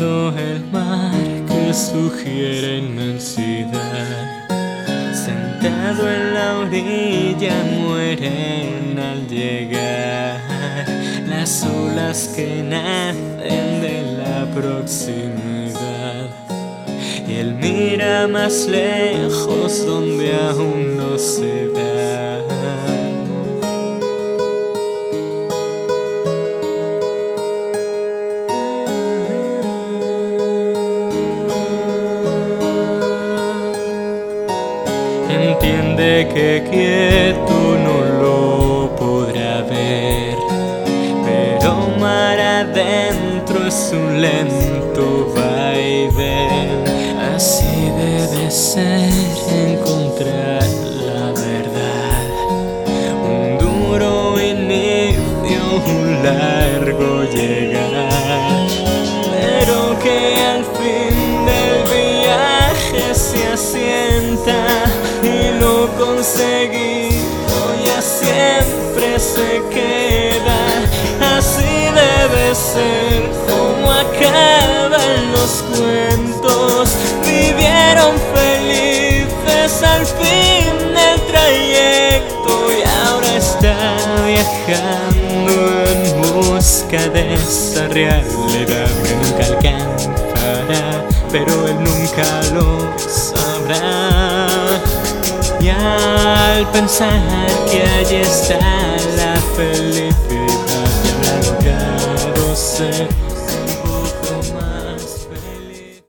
viendo el mar que sugiere inmensidad. Sentado en la orilla mueren al llegar las olas que nacen de la proximidad. Y él mira más lejos donde aún no se da. Entiende que quieto no lo podrá ver, pero mar adentro es un lento vaivén. Así debe ser encontrar la verdad, un duro inicio, un largo llegar, pero que al fin del viaje se asienta. Y lo conseguido ya siempre se queda. Así debe ser como acaban los cuentos. Vivieron felices al fin del trayecto y ahora está viajando en busca de esa realidad que nunca alcanzará, pero él nunca lo sabrá. Y al pensar que allí está la felicidad, ya ha logrado ser